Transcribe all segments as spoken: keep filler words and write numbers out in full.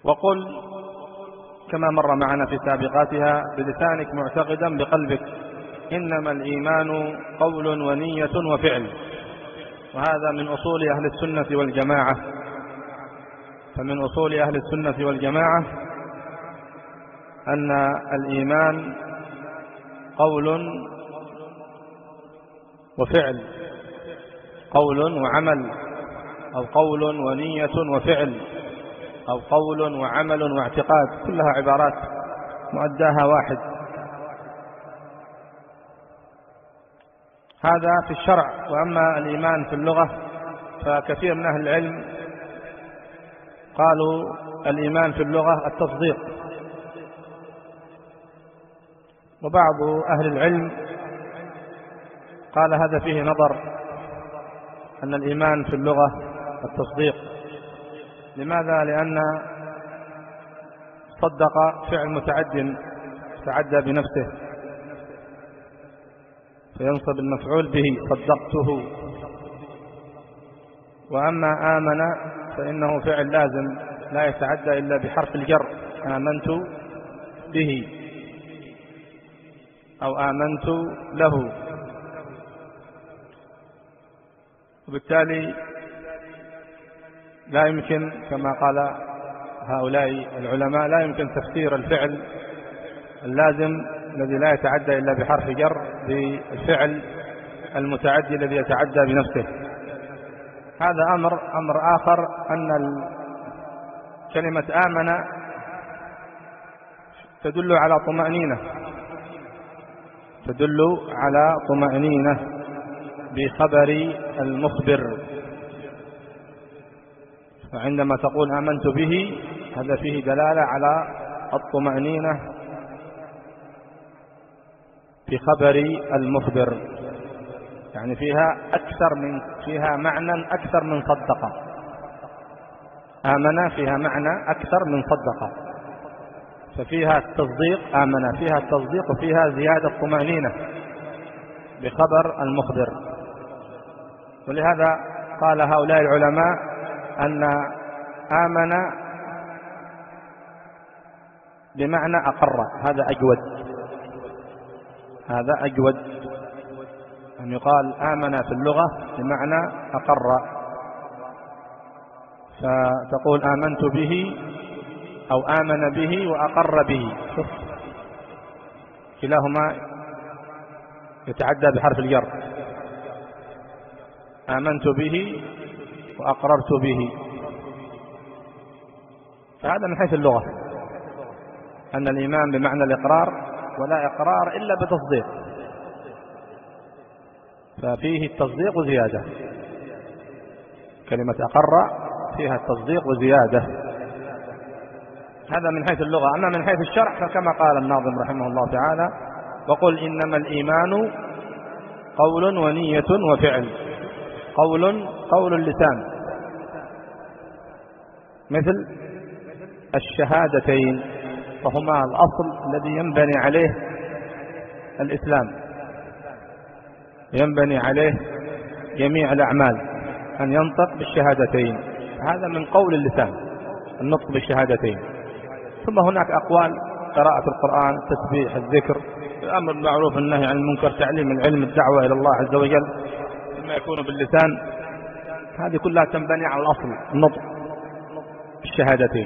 وقل كما مر معنا في سابقاتها بلسانك معتقدا بقلبك إنما الإيمان قول ونية وفعل، وهذا من أصول أهل السنة والجماعة. فمن أصول أهل السنة والجماعة أن الإيمان قول وفعل، قول وعمل، أو قول ونية وفعل، أو قول وعمل واعتقاد، كلها عبارات مؤداها واحد. هذا في الشرع. وأما الإيمان في اللغة فكثير من أهل العلم قالوا الإيمان في اللغة التصديق، وبعض أهل العلم قال هذا فيه نظر، أن الإيمان في اللغة التصديق. لماذا؟ لأن صدق فعل متعد تعدى بنفسه فينصب المفعول به، صدقته. وأما آمن فإنه فعل لازم لا يتعدى إلا بحرف الجر، آمنت به أو آمنت له. وبالتالي لا يمكن كما قال هؤلاء العلماء لا يمكن تفسير الفعل اللازم الذي لا يتعدى إلا بحرف جر بالفعل المتعدي الذي يتعدى بنفسه. هذا أمر. أمر آخر أن كلمة آمن تدل على طمأنينة، تدل على طمأنينة بخبر المخبر. فعندما تقول آمنت به هذا فيه دلالة على الطمأنينة بخبر المخبر، يعني فيها أكثر من فيها معنى أكثر من صدق. آمن فيها معنى أكثر من صدق، ففيها التصديق، آمن فيها التصديق وفيها زيادة طمأنينة بخبر المخبر. ولهذا قال هؤلاء العلماء أن آمن بمعنى أقر، هذا أجود، هذا أجود أن يقال آمن في اللغة بمعنى أقر. فتقول آمنت به أو آمن به وأقر به، شوف كلاهما يتعدى بحرف الجر، آمنت به وأقررت به. فهذا من حيث اللغة، أن الإيمان بمعنى الإقرار، ولا إقرار إلا بتصديق، ففيه التصديق وزيادة. كلمة أقر فيها التصديق وزيادة، هذا من حيث اللغة. أما من حيث الشرع فكما قال الناظم رحمه الله تعالى: وقل إنما الإيمان قول ونية وفعل. قول قول اللسان مثل الشهادتين، فهما الأصل الذي ينبني عليه الإسلام، ينبني عليه جميع الأعمال، أن ينطق بالشهادتين. هذا من قول اللسان، النطق بالشهادتين. ثم هناك أقوال: قراءة القرآن، التسبيح، الذكر، الأمر بالمعروف، النهي عن المنكر، تعليم العلم، الدعوة إلى الله عز وجل، ثم يكون باللسان. هذه كلها تنبني على الأصل، النطق بالشهادتين.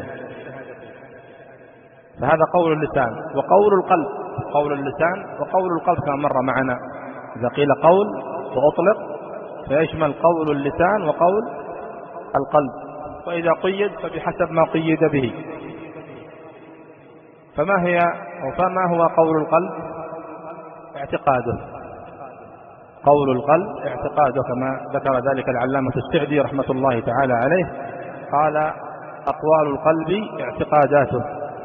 فهذا قول اللسان. وقول القلب، قول اللسان وقول القلب كما مر معنا. إذا قيل قول وأطلق فيشمل قول اللسان وقول القلب، وإذا قيد فبحسب ما قيد به. فما هي أو فما هو قول القلب؟ اعتقاده. قول القلب اعتقاده، كما ذكر ذلك العلامة السعدي رحمة الله تعالى عليه، قال: أقوال القلب اعتقاداته،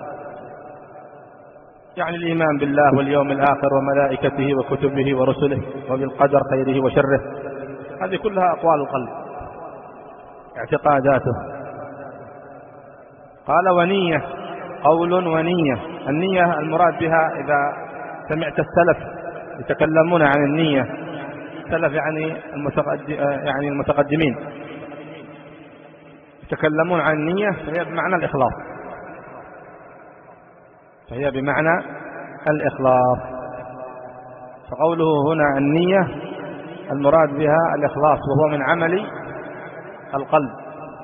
يعني الإيمان بالله واليوم الآخر وملائكته وكتبه ورسله وبالقدر خيره وشره. هذه كلها أقوال القلب اعتقاداته. قال: ونية، قول ونية. النية المراد بها إذا سمعت السلف يتكلمون عن النية، السلف يعني يعني المتقدمين يتكلمون عن النية، فهي بمعنى الإخلاص. فهي بمعنى الإخلاص. فقوله هنا النية المراد بها الإخلاص، وهو من عمل القلب.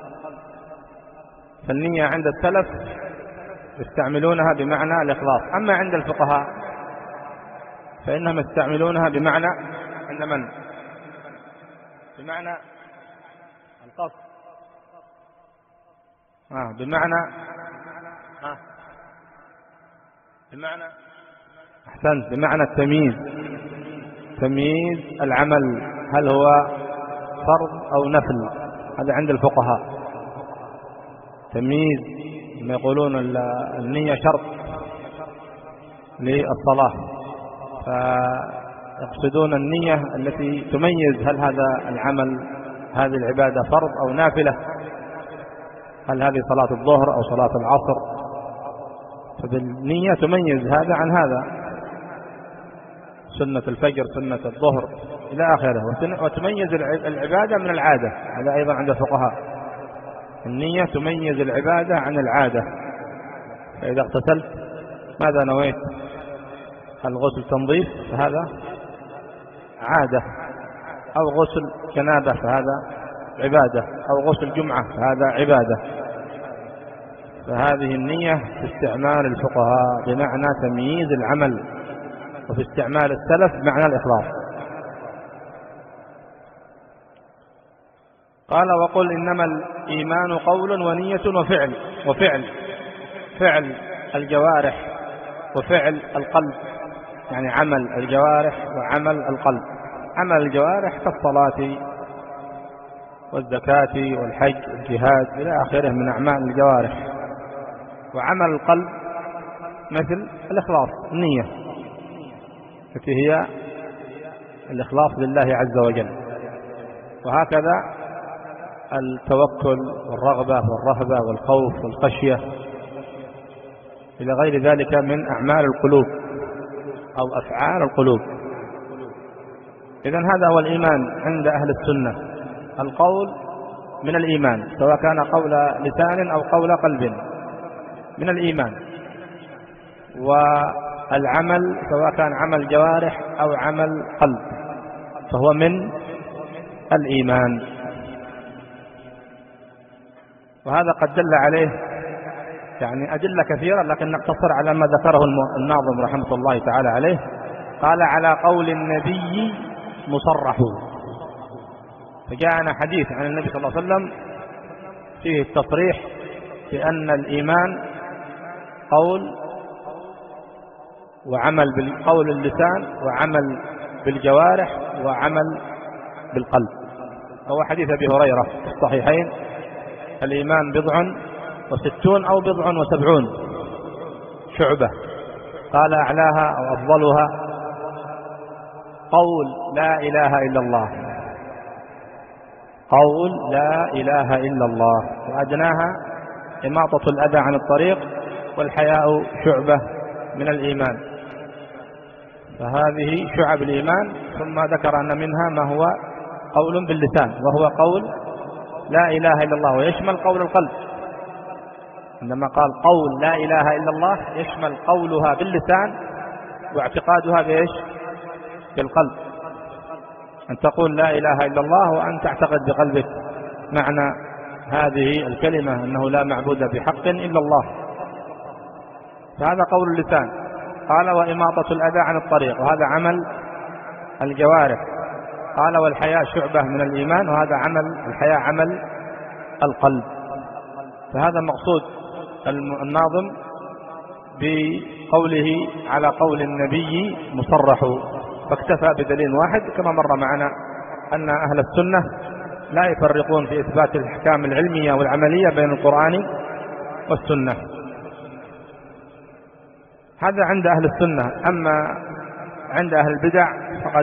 فالنية عند السلف يستعملونها بمعنى الإخلاص، أما عند الفقهاء فإنهم يستعملونها بمعنى عند من؟ بمعنى القصد، آه بمعنى آه بمعنى أحسنت بمعنى التمييز، تمييز العمل هل هو فرض أو نفل. هذا عند الفقهاء تمييز، ما يقولون النية شرط للصلاة، فيقصدون النية التي تميز هل هذا العمل هذه العبادة فرض أو نافلة، هل هذه صلاة الظهر أو صلاة العصر، فبالنية تميز هذا عن هذا، سنة الفجر سنة الظهر إلى آخره، وتميز العبادة من العادة. هذا أيضا عند الفقهاء النية تميز العبادة عن العادة. فإذا اغتسلت ماذا نويت؟ الغسل تنظيف فهذا عادة، أو غسل جنابة فهذا عبادة، أو غسل جمعة فهذا عبادة. فهذه النية في استعمال الفقهاء بمعنى تمييز العمل، وفي استعمال السلف بمعنى الإخلاص. قال وقل إنما الإيمان قول ونية وفعل. وفعل فعل الجوارح وفعل القلب، يعني عمل الجوارح وعمل القلب. عمل الجوارح كالصلاة والزكاة والحج والجهاد إلى آخره من أعمال الجوارح، وعمل القلب مثل الإخلاص، النية التي هي الإخلاص لله عز وجل. وهكذا التوكل والرغبة والرهبة والخوف والخشية إلى غير ذلك من أعمال القلوب أو أفعال القلوب. إذن هذا هو الإيمان عند أهل السنة، القول من الإيمان، سواء كان قول لسان أو قول قلب من الإيمان، والعمل سواء كان عمل جوارح أو عمل قلب فهو من الإيمان. وهذا قد دل عليه يعني أدلة كثيرة، لكن نقتصر على ما ذكره الناظم رحمة الله تعالى عليه. قال على قول النبي مصرح، فجاءنا حديث عن النبي صلى الله عليه وسلم فيه التصريح بأن الإيمان قول وعمل بالقول اللسان، وعمل بالجوارح، وعمل بالقلب. هو حديث أبي هريرة في الصحيحين: الإيمان بضع وستون أو بضع وسبعون شعبة، قال أعلاها أو أفضلها قول لا إله إلا الله، قول لا إله إلا الله، وأدناها إماطة الأذى عن الطريق، والحياء شعبة من الإيمان. فهذه شعب الإيمان. ثم ذكر أن منها ما هو قول باللسان، وهو قول لا إله إلا الله، ويشمل قول القلب. عندما قال قول لا إله إلا الله يشمل قولها باللسان واعتقادها بإيش؟ بالقلب. أن تقول لا إله إلا الله وأن تعتقد بقلبك معنى هذه الكلمة أنه لا معبود بحق إلا الله، فهذا قول اللسان. قال وإماطة الأذى عن الطريق، وهذا عمل الجوارح. قال والحياء شعبة من الإيمان، وهذا عمل الحياء عمل القلب. فهذا مقصود الناظم بقوله على قول النبي مصرح، فاكتفى بدليل واحد، كما مر معنا أن أهل السنة لا يفرقون في إثبات الأحكام العلمية والعملية بين القرآن والسنة. هذا عند أهل السنة. أما عند أهل البدع فقد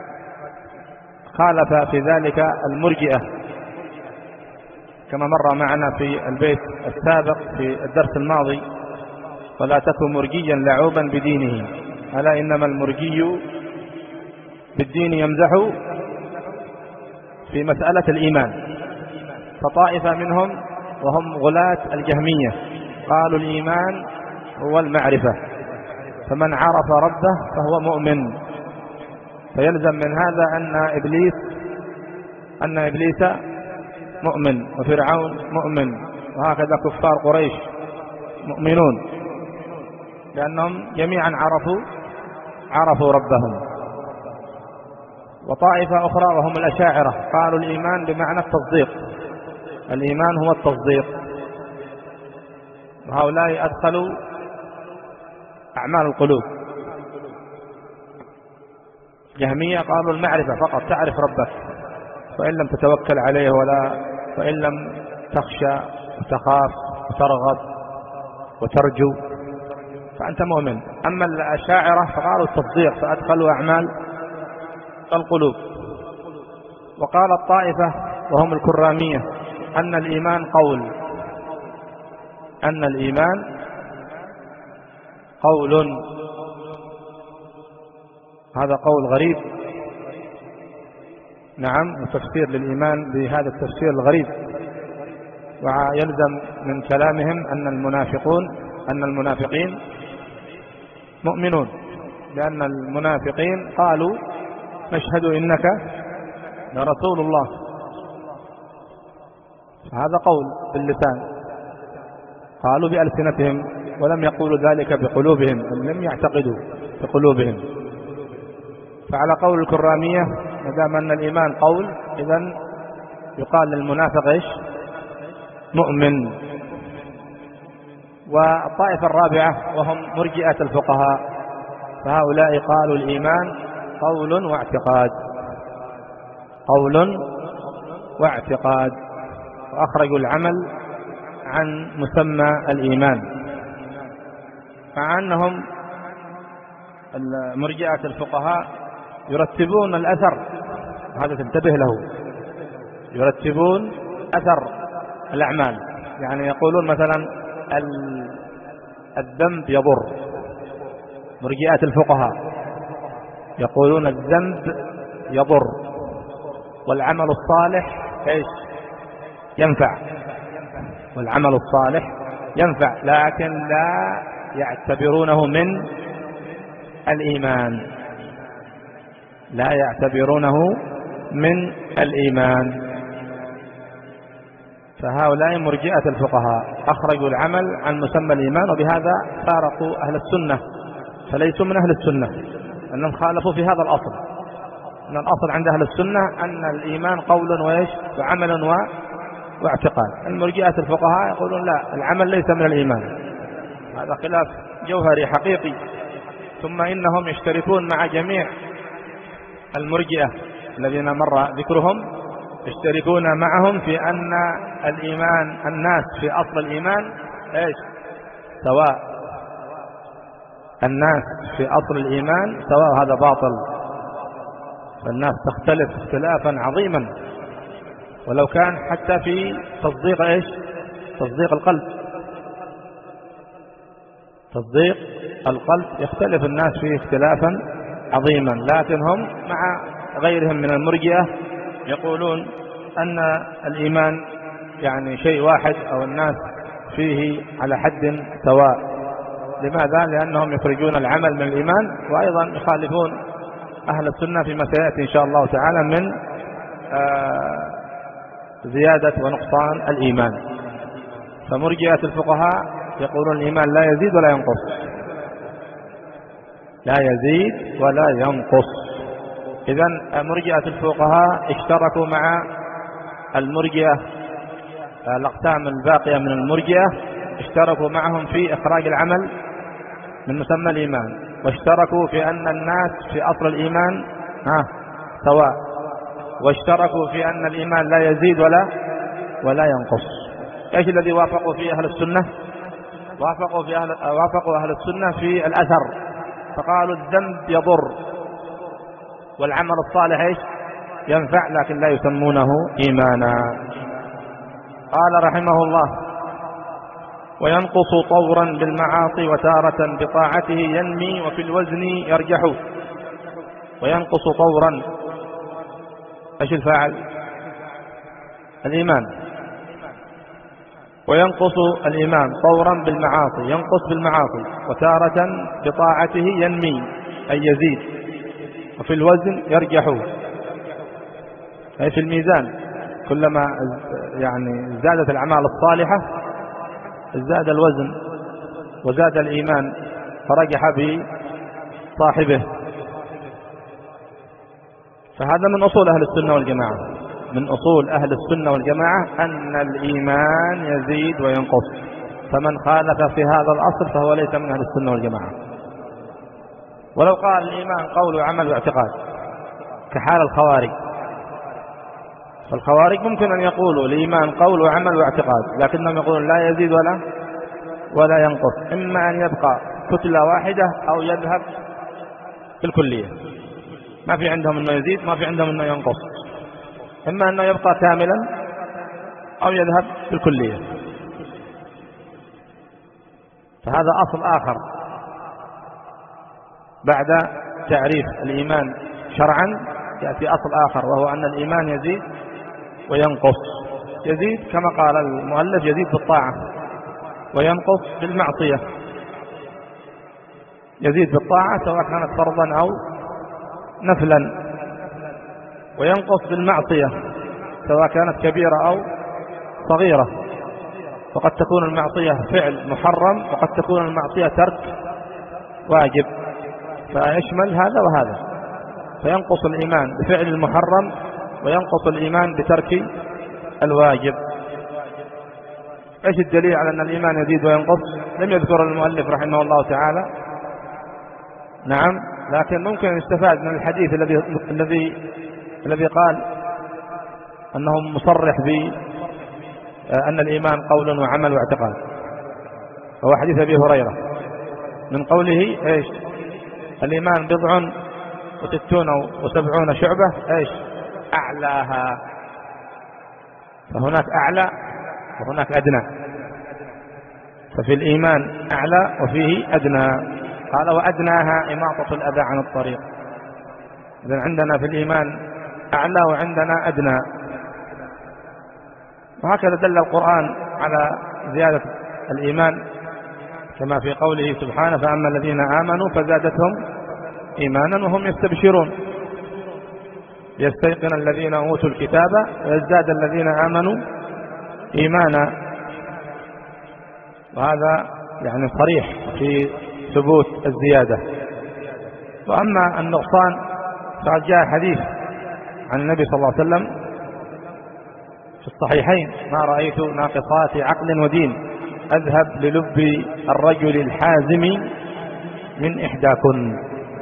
خالف في ذلك المرجئة، كما مر معنا في البيت السابق في الدرس الماضي: ولا تكن مرجيا لعوبا بدينه، ألا إنما المرجي بالدين يمزح في مسألة الإيمان. فطائفة منهم وهم غلاة الجهمية قالوا الإيمان هو المعرفة، فمن عرف ربه فهو مؤمن. فيلزم من هذا أن إبليس أن إبليس مؤمن، وفرعون مؤمن، وهكذا كفار قريش مؤمنون، لأنهم جميعا عرفوا عرفوا ربهم. وطائفة أخرى وهم الأشاعرة قالوا الإيمان بمعنى التصديق، الإيمان هو التصديق، وهؤلاء أدخلوا أعمال القلوب. جهمية قالوا المعرفة فقط، تعرف ربك، وإن لم تتوكل عليه ولا وإن لم تخشى وتخاف وترغب وترجو فأنت مؤمن. أما الأشاعرة فقالوا التصديق، فأدخلوا أعمال القلوب. وقال الطائفة وهم الكرامية أن الإيمان قول، أن الإيمان قول. هذا قول غريب، نعم، وتفسير للإيمان بهذا التفسير الغريب. ويلزم من كلامهم أن المنافقون أن المنافقين مؤمنون، لأن المنافقين قالوا نشهد إنك لرسول الله، هذا قول باللسان، قالوا بألسنتهم ولم يقولوا ذلك بقلوبهم، لم يعتقدوا بقلوبهم. فعلى قول الكرامية ما دام أن الإيمان قول، إذن يقال للمنافق إيش؟ مؤمن. والطائفة الرابعة وهم مرجئة الفقهاء، فهؤلاء قالوا الإيمان قول واعتقاد، قول واعتقاد، وأخرجوا العمل عن مسمى الإيمان، مع أنهم مرجئة الفقهاء يرتبون الأثر، هذا تنتبه له، يرتبون أثر الأعمال. يعني يقولون مثلا الذنب يضر، مرجئة الفقهاء يقولون الذنب يضر والعمل الصالح ايش؟ ينفع، والعمل الصالح ينفع، لكن لا يعتبرونه من الإيمان، لا يعتبرونه من الإيمان. فهؤلاء مرجئة الفقهاء أخرجوا العمل عن مسمى الإيمان، وبهذا فارقوا أهل السنة، فليسوا من أهل السنة، أنهم خالفوا في هذا الأصل. أن الأصل عند أهل السنة أن الإيمان قول وإيش؟ وعمل و... واعتقاد. المرجئة الفقهاء يقولون لا، العمل ليس من الإيمان، هذا خلاف جوهري حقيقي. ثم إنهم يشتركون مع جميع المرجئة الذين مر ذكرهم، يشتركون معهم في أن الإيمان، الناس في أصل الإيمان إيش؟ سواء، الناس في أصل الإيمان سواء، هذا باطل. فالناس تختلف اختلافا عظيما، ولو كان حتى في تصديق إيش؟ تصديق القلب، تصديق القلب يختلف الناس فيه اختلافا عظيما. لكن هم مع غيرهم من المرجئة يقولون أن الإيمان يعني شيء واحد، أو الناس فيه على حد سواء. لماذا؟ لأنهم يخرجون العمل من الإيمان، وأيضا يخالفون أهل السنة فيما سيأتي إن شاء الله تعالى من آه زيادة ونقصان الإيمان. فمرجئة الفقهاء يقولون الإيمان لا يزيد ولا ينقص، لا يزيد ولا ينقص. إذن مرجئة الفقهاء اشتركوا مع المرجئة الأقسام الباقية من المرجئة، اشتركوا معهم في إخراج العمل من مسمى الإيمان، واشتركوا في أن الناس في أصل الإيمان ها سواء، واشتركوا في أن الإيمان لا يزيد ولا ولا ينقص. ايش الذي وافقوا فيه أهل السنة؟ وافقوا في أهل وافقوا أهل السنة في الأثر، فقالوا الذنب يضر والعمل الصالح ايش؟ ينفع، لكن لا يسمونه إيمانا. قال رحمه الله: وينقص طورا بالمعاصي وتارة بطاعته ينمي وفي الوزن يرجح. وينقص طورا، ايش الفاعل؟ الإيمان. وينقص الإيمان طورا بالمعاصي، ينقص بالمعاصي، وتارة بطاعته ينمي أي يزيد، وفي الوزن يرجح، أي في الميزان كلما يعني زادت الأعمال الصالحة زاد الوزن وزاد الإيمان فرجح بصاحبه. فهذا من أصول أهل السنة والجماعة، من أصول أهل السنة والجماعة أن الإيمان يزيد وينقص، فمن خالف في هذا الأصل فهو ليس من أهل السنة والجماعة. ولو قال الإيمان قول وعمل واعتقاد كحال الخوارج، فالخوارج ممكن أن يقولوا الإيمان قول وعمل واعتقاد، لكنهم يقولون لا يزيد ولا ولا ينقص، إما أن يبقى كتلة واحدة أو يذهب في الكلية، ما في عندهم أنه يزيد، ما في عندهم أنه ينقص، إما أنه يبقى كاملا أو يذهب في الكلية. فهذا أصل آخر بعد تعريف الإيمان شرعا، يأتي أصل آخر وهو أن الإيمان يزيد وينقص. يزيد كما قال المؤلف يزيد بالطاعة، وينقص بالمعصية. يزيد بالطاعة سواء كانت فرضا أو نفلا، وينقص بالمعصية سواء كانت كبيرة أو صغيرة، وقد تكون المعصية فعل محرم وقد تكون المعصية ترك واجب، فيشمل هذا وهذا. فينقص الإيمان بفعل المحرم وينقص الإيمان بترك الواجب. ايش الدليل على أن الإيمان يزيد وينقص؟ لم يذكر المؤلف رحمه الله تعالى، نعم، لكن ممكن يستفاد من الحديث الذي الذي الذي قال أنه مصرح بأن الإيمان قول وعمل واعتقاد، هو حديث أبي هريرة من قوله ايش؟ الإيمان بضع وستون وسبعون شعبة، ايش؟ أعلاها. فهناك أعلى وهناك أدنى، ففي الإيمان أعلى وفيه أدنى. قال وأدناها إماطة الأذى عن الطريق. إذن عندنا في الإيمان أعلى وعندنا أدنى. وهكذا دل القرآن على زيادة الإيمان كما في قوله سبحانه فأما الذين آمنوا فزادتهم إيمانا وهم يستبشرون، يستيقن الذين أوتوا الكتاب ويزداد الذين آمنوا إيمانا. وهذا يعني صريح في ثبوت الزيادة. وأما النقصان فقد جاء حديث عن النبي صلى الله عليه وسلم في الصحيحين ما رأيت ناقصات عقل ودين أذهب للب الرجل الحازم من إحداكن.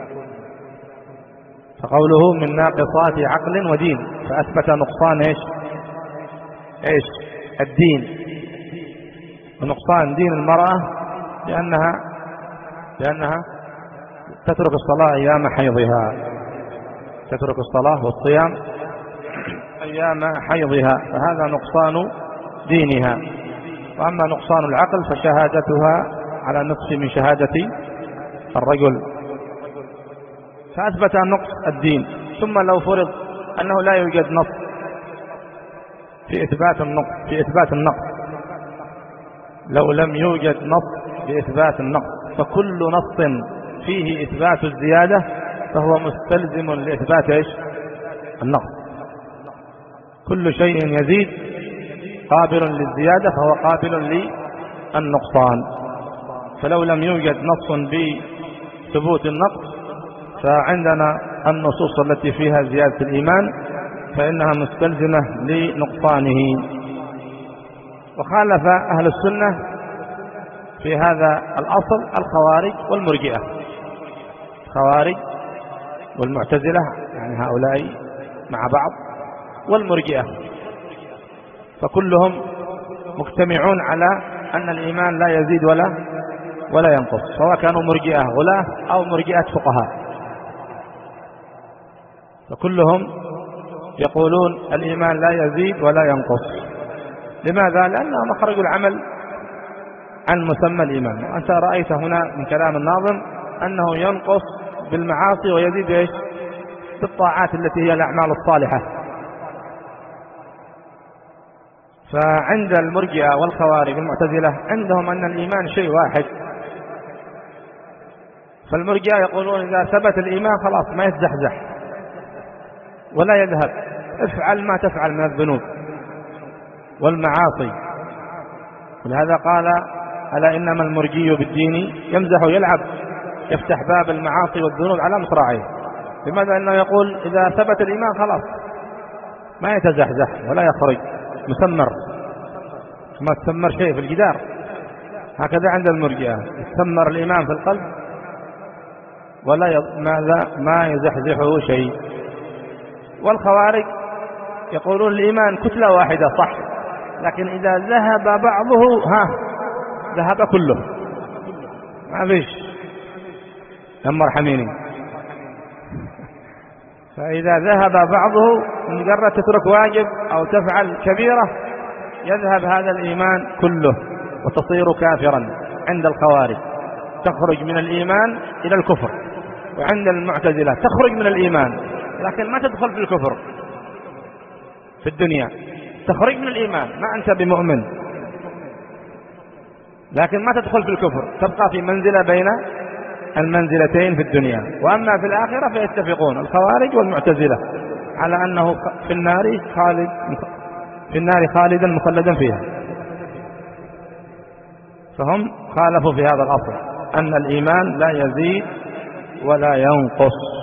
فقوله من ناقصات عقل ودين، فأثبت نقصان إيش؟ إيش؟ الدين، ونقصان دين المرأة لأنها لأنها تترك الصلاة أيام حيضها، تترك الصلاة والصيام أيام حيضها، فهذا نقصان دينها. وأما نقصان العقل فشهادتها على نصف من شهادة الرجل، فأثبت نقص الدين. ثم لو فرض أنه لا يوجد نص في إثبات النقص في إثبات النقص لو لم يوجد نص في إثبات النقص، فكل نص فيه إثبات الزيادة فهو مستلزم لإثبات إيش؟ النقص. كل شيء يزيد قابل للزيادة فهو قابل للنقصان. فلو لم يوجد نص بثبوت النقص فعندنا النصوص التي فيها زيادة الإيمان فإنها مستلزمة لنقصانه. وخالف أهل السنة في هذا الأصل الخوارج والمرجئة، الخوارج والمعتزلة يعني هؤلاء مع بعض، والمرجئة، فكلهم مجتمعون على أن الإيمان لا يزيد ولا ولا ينقص، سواء كانوا مرجئة غلاة أو مرجئة فقهاء، فكلهم يقولون الإيمان لا يزيد ولا ينقص. لماذا؟ لأنه مخرج العمل عن مسمى الإيمان. وأنت رأيت هنا من كلام الناظم أنه ينقص بالمعاصي ويزيد إيش؟ بالطاعات التي هي الأعمال الصالحة. فعند المرجئة والخوارج والمعتزلة عندهم أن الإيمان شيء واحد. فالمرجئة يقولون إذا ثبت الإيمان خلاص ما يتزحزح ولا يذهب، افعل ما تفعل من الذنوب والمعاصي. ولهذا قال ألا إنما المرجي بالدين يمزح ويلعب، يفتح باب المعاصي والذنوب على مصراعيه. لماذا؟ أنه يقول إذا ثبت الإيمان خلاص ما يتزحزح ولا يخرج، مسمر، ما تسمر شيء في الجدار. هكذا عند المرجئة، يسمر الإيمان في القلب ولا ي... ماذا ما يزحزحه شيء. والخوارج يقولون الإيمان كتلة واحدة صح، لكن إذا ذهب بعضه ها ذهب كله، ما فيش أم ارحميني. فإذا ذهب بعضه مجرد تترك واجب أو تفعل كبيرة يذهب هذا الإيمان كله وتصير كافرا. عند الخوارج تخرج من الإيمان إلى الكفر، وعند المعتزلة تخرج من الإيمان لكن ما تدخل في الكفر في الدنيا، تخرج من الإيمان ما أنت بمؤمن لكن ما تدخل في الكفر، تبقى في منزلة بين المنزلتين في الدنيا. وأما في الآخرة فيتفقون الخوارج والمعتزلة على أنه في النار خالد في النار خالدا مخلدا فيها. فهم خالفوا في هذا الأصل أن الإيمان لا يزيد ولا ينقص.